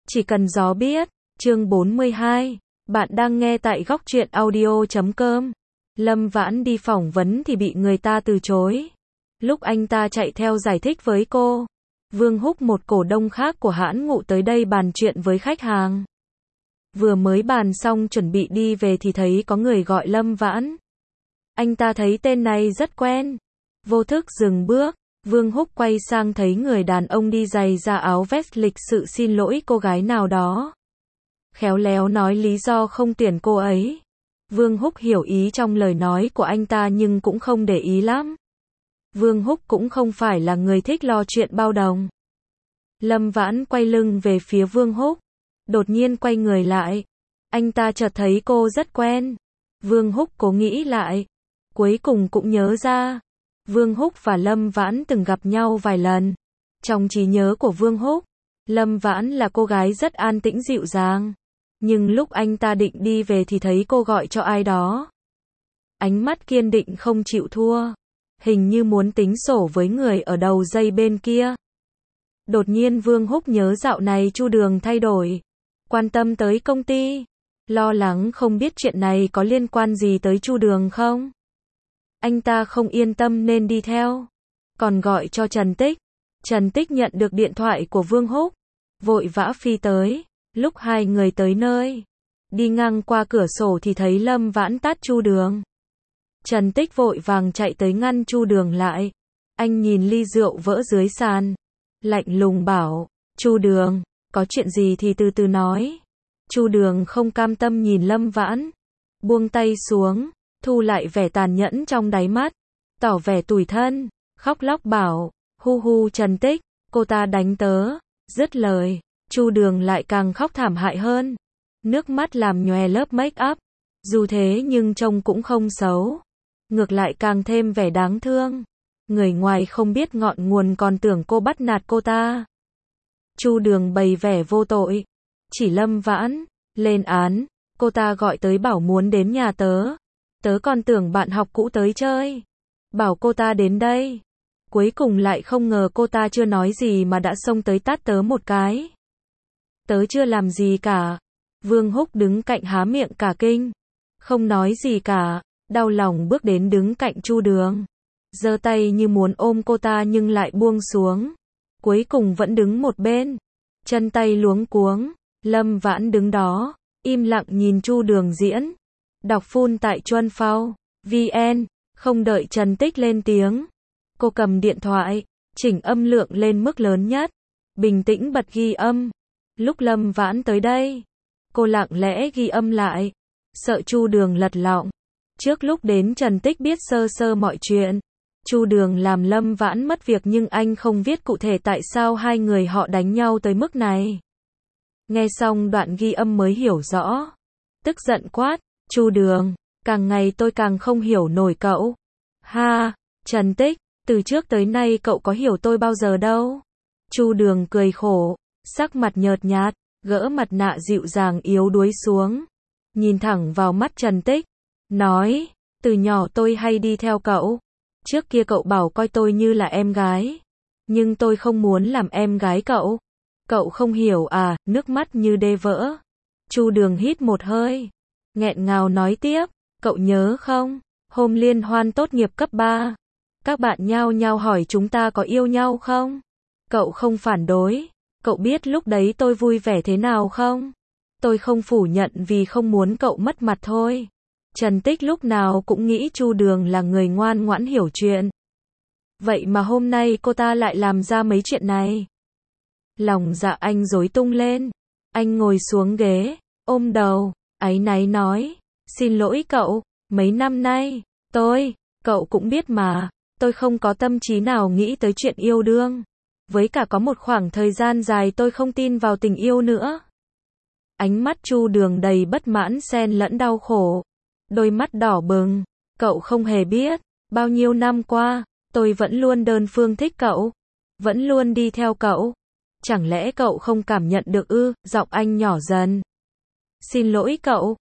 Chỉ cần gió biết. Chương 42. Bạn đang nghe tại góc truyện audio.com. Lâm Vãn đi phỏng vấn thì bị người ta từ chối. Lúc anh ta chạy theo giải thích với cô, Vương Húc, một cổ đông khác của hãng Ngụ, tới đây bàn chuyện với khách hàng. Vừa mới bàn xong chuẩn bị đi về thì thấy có người gọi Lâm Vãn. Anh ta thấy tên này rất quen, vô thức dừng bước. Vương Húc quay sang thấy người đàn ông đi giày da áo vest lịch sự xin lỗi cô gái nào đó, khéo léo nói lý do không tuyển cô ấy. Vương Húc hiểu ý trong lời nói của anh ta nhưng cũng không để ý lắm. Vương Húc cũng không phải là người thích lo chuyện bao đồng. Lâm Vãn quay lưng về phía Vương Húc, đột nhiên quay người lại. Anh ta chợt thấy cô rất quen. Vương Húc cố nghĩ lại, cuối cùng cũng nhớ ra. Vương Húc và Lâm Vãn từng gặp nhau vài lần. Trong trí nhớ của Vương Húc, Lâm Vãn là cô gái rất an tĩnh dịu dàng. Nhưng lúc anh ta định đi về thì thấy cô gọi cho ai đó. Ánh mắt kiên định không chịu thua, hình như muốn tính sổ với người ở đầu dây bên kia. Đột nhiên Vương Húc nhớ dạo này Chu Đường thay đổi, quan tâm tới công ty, lo lắng không biết chuyện này có liên quan gì tới Chu Đường không. Anh ta không yên tâm nên đi theo, còn gọi cho Trần Tích. Trần Tích nhận được điện thoại của Vương Húc, vội vã phi tới. Lúc hai người tới nơi, đi ngang qua cửa sổ thì thấy Lâm Vãn tát Chu Đường. Trần Tích vội vàng chạy tới ngăn Chu Đường lại. Anh nhìn ly rượu vỡ dưới sàn, lạnh lùng bảo, Chu Đường, có chuyện gì thì từ từ nói. Chu Đường không cam tâm nhìn Lâm Vãn, buông tay xuống, thu lại vẻ tàn nhẫn trong đáy mắt, tỏ vẻ tủi thân, khóc lóc bảo, hu hu Trần Tích, cô ta đánh tớ. Dứt lời, Chu Đường lại càng khóc thảm hại hơn, nước mắt làm nhòe lớp make up. Dù thế nhưng trông cũng không xấu, ngược lại càng thêm vẻ đáng thương. Người ngoài không biết ngọn nguồn còn tưởng cô bắt nạt cô ta. Chu Đường bày vẻ vô tội, chỉ Lâm Vãn, lên án. Cô ta gọi tới bảo muốn đến nhà tớ. Tớ còn tưởng bạn học cũ tới chơi, bảo cô ta đến đây. Cuối cùng lại không ngờ cô ta chưa nói gì mà đã xông tới tát tớ một cái. Tớ chưa làm gì cả. Vương Húc đứng cạnh há miệng cả kinh, không nói gì cả, đau lòng bước đến đứng cạnh Chu Đường, giơ tay như muốn ôm cô ta nhưng lại buông xuống. Cuối cùng vẫn đứng một bên, chân tay luống cuống. Lâm Vãn đứng đó, im lặng nhìn Chu Đường diễn. Đọc full tại Chuanphao.vn, không đợi Trần Tích lên tiếng. Cô cầm điện thoại, chỉnh âm lượng lên mức lớn nhất, bình tĩnh bật ghi âm. Lúc Lâm Vãn tới đây, cô lặng lẽ ghi âm lại, sợ Chu Đường lật lọng. Trước lúc đến Trần Tích biết sơ sơ mọi chuyện. Chu Đường làm Lâm Vãn mất việc nhưng anh không viết cụ thể tại sao hai người họ đánh nhau tới mức này. Nghe xong đoạn ghi âm mới hiểu rõ. Tức giận quát, Chu Đường, càng ngày tôi càng không hiểu nổi cậu. Ha, Trần Tích, từ trước tới nay cậu có hiểu tôi bao giờ đâu. Chu Đường cười khổ, sắc mặt nhợt nhạt, gỡ mặt nạ dịu dàng yếu đuối xuống, nhìn thẳng vào mắt Trần Tích, nói, từ nhỏ tôi hay đi theo cậu. Trước kia cậu bảo coi tôi như là em gái, nhưng tôi không muốn làm em gái cậu. Cậu không hiểu à, nước mắt như đê vỡ. Chu Đường hít một hơi, nghẹn ngào nói tiếp, cậu nhớ không, hôm liên hoan tốt nghiệp cấp 3, các bạn nhao nhao hỏi chúng ta có yêu nhau không? Cậu không phản đối. Cậu biết lúc đấy tôi vui vẻ thế nào không? Tôi không phủ nhận vì không muốn cậu mất mặt thôi. Trần Tích lúc nào cũng nghĩ Chu Đường là người ngoan ngoãn hiểu chuyện. Vậy mà hôm nay cô ta lại làm ra mấy chuyện này. Lòng dạ anh rối tung lên. Anh ngồi xuống ghế, ôm đầu, áy náy nói, xin lỗi cậu, mấy năm nay, cậu cũng biết mà, tôi không có tâm trí nào nghĩ tới chuyện yêu đương. Với cả có một khoảng thời gian dài tôi không tin vào tình yêu nữa. Ánh mắt Chu Đường đầy bất mãn xen lẫn đau khổ, đôi mắt đỏ bừng. Cậu không hề biết, bao nhiêu năm qua, tôi vẫn luôn đơn phương thích cậu, vẫn luôn đi theo cậu. Chẳng lẽ cậu không cảm nhận được ư? Giọng anh nhỏ dần. Xin lỗi cậu,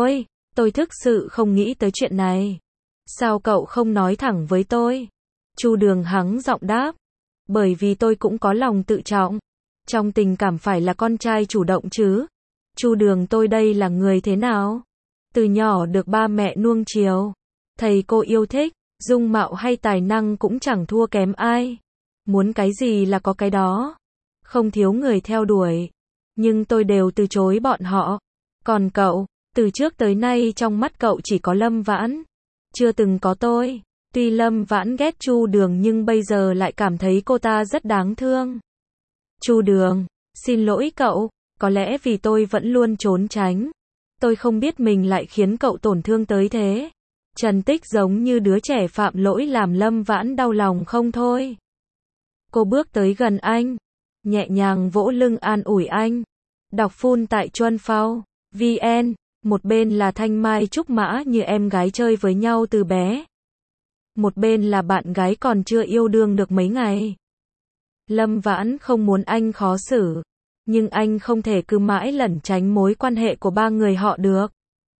tôi thực sự không nghĩ tới chuyện này. Sao cậu không nói thẳng với tôi? Chu Đường hắng giọng đáp. Bởi vì tôi cũng có lòng tự trọng. Trong tình cảm phải là con trai chủ động chứ. Chu Đường tôi đây là người thế nào? Từ nhỏ được ba mẹ nuông chiều, thầy cô yêu thích, dung mạo hay tài năng cũng chẳng thua kém ai. Muốn cái gì là có cái đó. Không thiếu người theo đuổi. Nhưng tôi đều từ chối bọn họ. Còn cậu, từ trước tới nay trong mắt cậu chỉ có Lâm Vãn. Chưa từng có tôi. Tuy Lâm Vãn ghét Chu Đường nhưng bây giờ lại cảm thấy cô ta rất đáng thương. Chu Đường, xin lỗi cậu, có lẽ vì tôi vẫn luôn trốn tránh. Tôi không biết mình lại khiến cậu tổn thương tới thế. Trần Tích giống như đứa trẻ phạm lỗi làm Lâm Vãn đau lòng không thôi. Cô bước tới gần anh, nhẹ nhàng vỗ lưng an ủi anh. Đọc full tại Chuân Phao VN, một bên là Thanh Mai Trúc Mã như em gái chơi với nhau từ bé. Một bên là bạn gái còn chưa yêu đương được mấy ngày. Lâm Vãn không muốn anh khó xử, nhưng anh không thể cứ mãi lẩn tránh mối quan hệ của ba người họ được.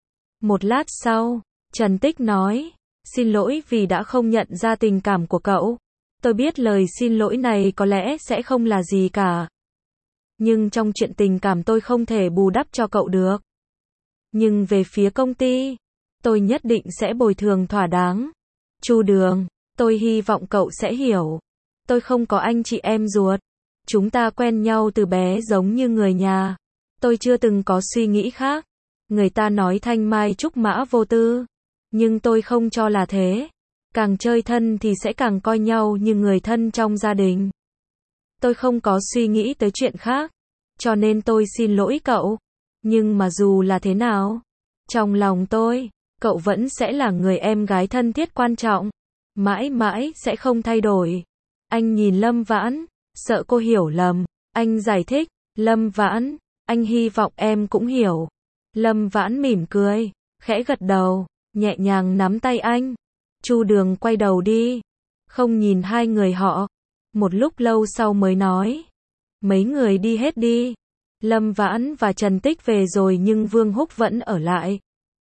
Một lát sau, Trần Tích nói, xin lỗi vì đã không nhận ra tình cảm của cậu. Tôi biết lời xin lỗi này có lẽ sẽ không là gì cả. Nhưng trong chuyện tình cảm tôi không thể bù đắp cho cậu được. Nhưng về phía công ty, tôi nhất định sẽ bồi thường thỏa đáng. Chu Đường, tôi hy vọng cậu sẽ hiểu. Tôi không có anh chị em ruột. Chúng ta quen nhau từ bé giống như người nhà. Tôi chưa từng có suy nghĩ khác. Người ta nói Thanh Mai Trúc Mã vô tư. Nhưng tôi không cho là thế. Càng chơi thân thì sẽ càng coi nhau như người thân trong gia đình. Tôi không có suy nghĩ tới chuyện khác. Cho nên tôi xin lỗi cậu. Nhưng mà dù là thế nào, trong lòng tôi, cậu vẫn sẽ là người em gái thân thiết quan trọng. Mãi mãi sẽ không thay đổi. Anh nhìn Lâm Vãn, sợ cô hiểu lầm. Anh giải thích, Lâm Vãn, anh hy vọng em cũng hiểu. Lâm Vãn mỉm cười, khẽ gật đầu, nhẹ nhàng nắm tay anh. Chu Đường quay đầu đi, không nhìn hai người họ. Một lúc lâu sau mới nói, mấy người đi hết đi. Lâm Vãn và Trần Tích về rồi nhưng Vương Húc vẫn ở lại.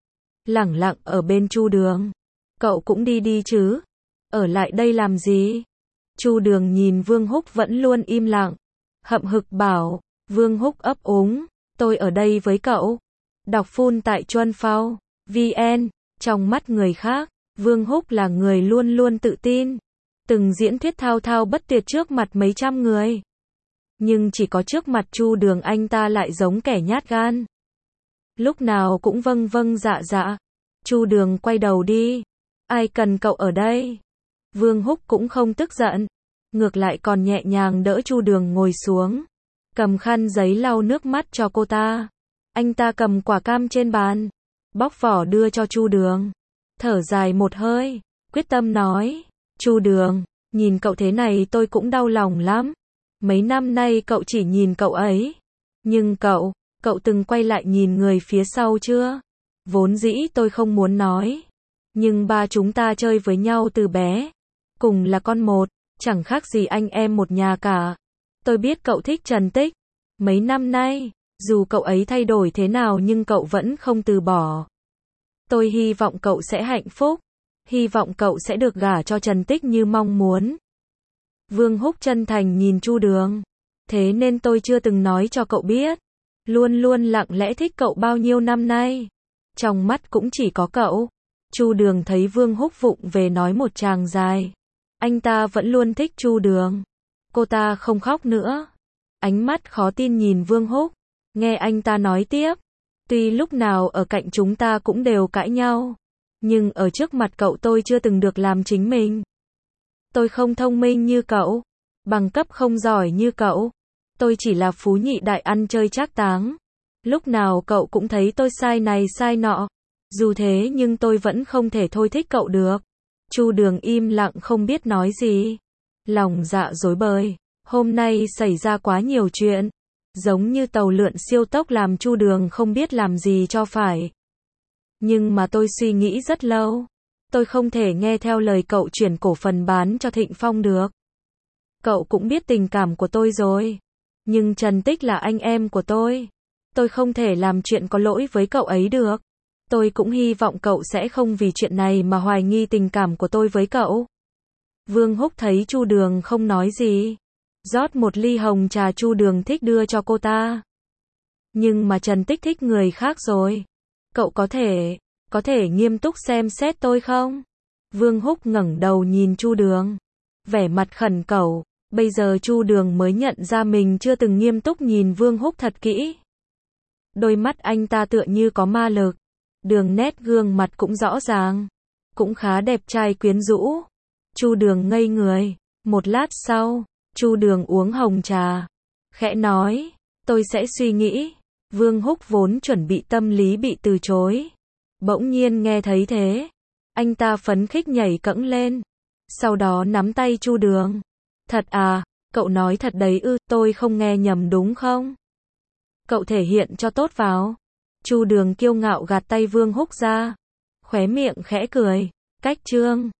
Lẳng lặng ở bên Chu Đường. Cậu cũng đi đi chứ? Ở lại đây làm gì? Chu Đường nhìn Vương Húc vẫn luôn im lặng. Hậm hực bảo, Vương Húc ấp úng, tôi ở đây với cậu. Đọc full tại Chuân Phao VN, trong mắt người khác, Vương Húc là người luôn luôn tự tin. Từng diễn thuyết thao thao bất tuyệt trước mặt mấy trăm người. Nhưng chỉ có trước mặt Chu Đường anh ta lại giống kẻ nhát gan. Lúc nào cũng vâng vâng dạ dạ. Chu Đường quay đầu đi. Ai cần cậu ở đây? Vương Húc cũng không tức giận. Ngược lại còn nhẹ nhàng đỡ Chu Đường ngồi xuống. Cầm khăn giấy lau nước mắt cho cô ta. Anh ta cầm quả cam trên bàn. Bóc vỏ đưa cho Chu Đường. Thở dài một hơi. Quyết tâm nói. Chu Đường, nhìn cậu thế này tôi cũng đau lòng lắm. Mấy năm nay cậu chỉ nhìn cậu ấy. Nhưng cậu từng quay lại nhìn người phía sau chưa? Vốn dĩ tôi không muốn nói. Nhưng ba chúng ta chơi với nhau từ bé. Cùng là con một, chẳng khác gì anh em một nhà cả. Tôi biết cậu thích Trần Tích. Mấy năm nay, dù cậu ấy thay đổi thế nào nhưng cậu vẫn không từ bỏ. Tôi hy vọng cậu sẽ hạnh phúc. Hy vọng cậu sẽ được gả cho Trần Tích như mong muốn. Vương Húc chân thành nhìn Chu Đường. Thế nên tôi chưa từng nói cho cậu biết. Luôn luôn lặng lẽ thích cậu bao nhiêu năm nay. Trong mắt cũng chỉ có cậu. Chu Đường thấy Vương Húc vụng về nói một tràng dài. Anh ta vẫn luôn thích Chu Đường. Cô ta không khóc nữa. Ánh mắt khó tin nhìn Vương Húc. Nghe anh ta nói tiếp. Tuy lúc nào ở cạnh chúng ta cũng đều cãi nhau. Nhưng ở trước mặt cậu tôi chưa từng được làm chính mình. Tôi không thông minh như cậu. Bằng cấp không giỏi như cậu. Tôi chỉ là phú nhị đại ăn chơi trác táng. Lúc nào cậu cũng thấy tôi sai này sai nọ. Dù thế nhưng tôi vẫn không thể thôi thích cậu được. Chu Đường im lặng không biết nói gì. Lòng dạ rối bời. Hôm nay xảy ra quá nhiều chuyện. Giống như tàu lượn siêu tốc làm Chu Đường không biết làm gì cho phải. Nhưng mà tôi suy nghĩ rất lâu. Tôi không thể nghe theo lời cậu chuyển cổ phần bán cho Thịnh Phong được. Cậu cũng biết tình cảm của tôi rồi. Nhưng Trần Tích là anh em của tôi. Tôi không thể làm chuyện có lỗi với cậu ấy được. Tôi cũng hy vọng cậu sẽ không vì chuyện này mà hoài nghi tình cảm của tôi với cậu. Vương Húc thấy Chu Đường không nói gì. rót một ly hồng trà Chu Đường thích đưa cho cô ta. Nhưng mà Trần Tích thích người khác rồi. Cậu có thể nghiêm túc xem xét tôi không? Vương Húc ngẩng đầu nhìn Chu Đường, vẻ mặt khẩn cầu. Bây giờ Chu Đường mới nhận ra mình chưa từng nghiêm túc nhìn Vương Húc thật kỹ. Đôi mắt anh ta tựa như có ma lực, đường nét gương mặt cũng rõ ràng, cũng khá đẹp trai quyến rũ. Chu Đường ngây người, một lát sau, Chu Đường uống hồng trà, khẽ nói, tôi sẽ suy nghĩ. Vương Húc vốn chuẩn bị tâm lý bị từ chối, bỗng nhiên nghe thấy thế, anh ta phấn khích nhảy cẫng lên, sau đó nắm tay Chu Đường. Thật à, cậu nói thật đấy ư, tôi không nghe nhầm đúng không? Cậu thể hiện cho tốt vào. Chu Đường kiêu ngạo gạt tay Vương Húc ra, khóe miệng khẽ cười. Cách chương